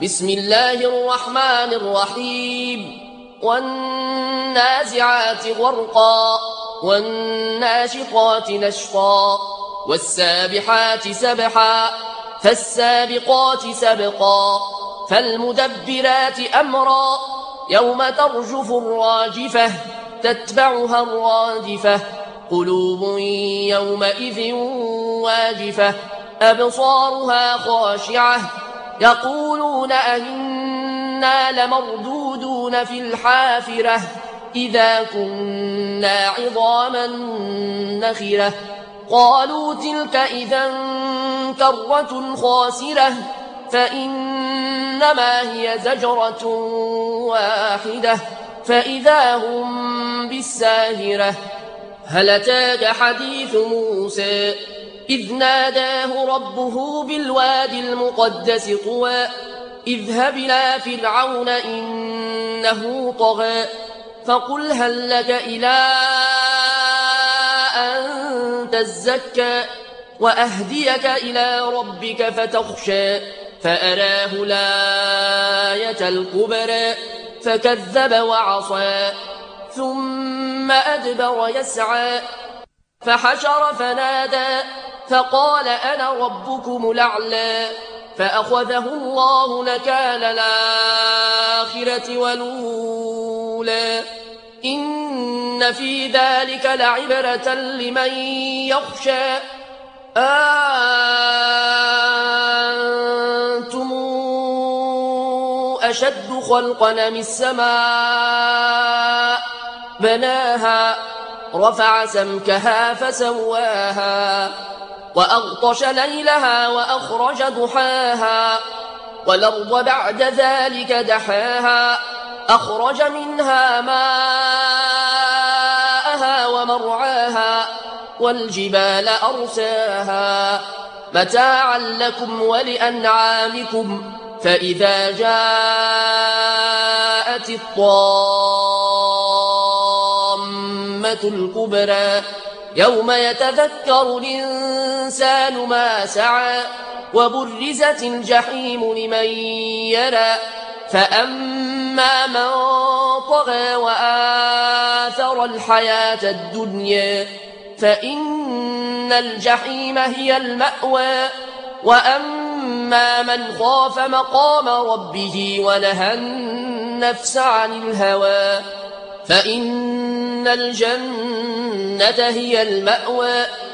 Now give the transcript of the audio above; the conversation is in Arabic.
بسم الله الرحمن الرحيم والنازعات غرقا والناشطات نشطا والسابحات سبحا فالسابقات سبقا فالمدبرات أمرا يوم ترجف الراجفة تتبعها الرادفة قلوب يومئذ واجفة أبصارها خاشعة يقولون أئنا لمردودون في الحافرة إذا كنا عظاما نخرة قالوا تلك إذا كرة خاسرة فإنما هي زجرة واحدة فإذا هم بالساهرة هل أتاك حديث موسى إذ ناداه ربه بالوادي المقدس طوى اذهب إلى فرعون إنه طغى فقل هل لك إلى أن تزكى وأهديك إلى ربك فتخشى فأراه الآية الكبرى فكذب وعصى ثم أدبر يسعى فحشر فنادى فقال أنا ربكم الأعلى فأخذه الله نكال الآخرة والأولى إن في ذلك لعبرة لمن يخشى أنتم أشد خلقا أم السماء بناها رفع سمكها فسواها وأغطش ليلها وأخرج ضحاها والأرض بعد ذلك دحاها أخرج منها ماءها ومرعاها والجبال أرساها متاعا لكم ولأنعامكم فإذا جاءت الطامة الكبرى يوم يتذكر الإنسان ما سعى وبرزت الجحيم لمن يرى فأما من طغى وآثر الحياة الدنيا فإن الجحيم هي المأوى وأما من خاف مقام ربه ونهى النفس عن الهوى فإن الجنة هي المأوى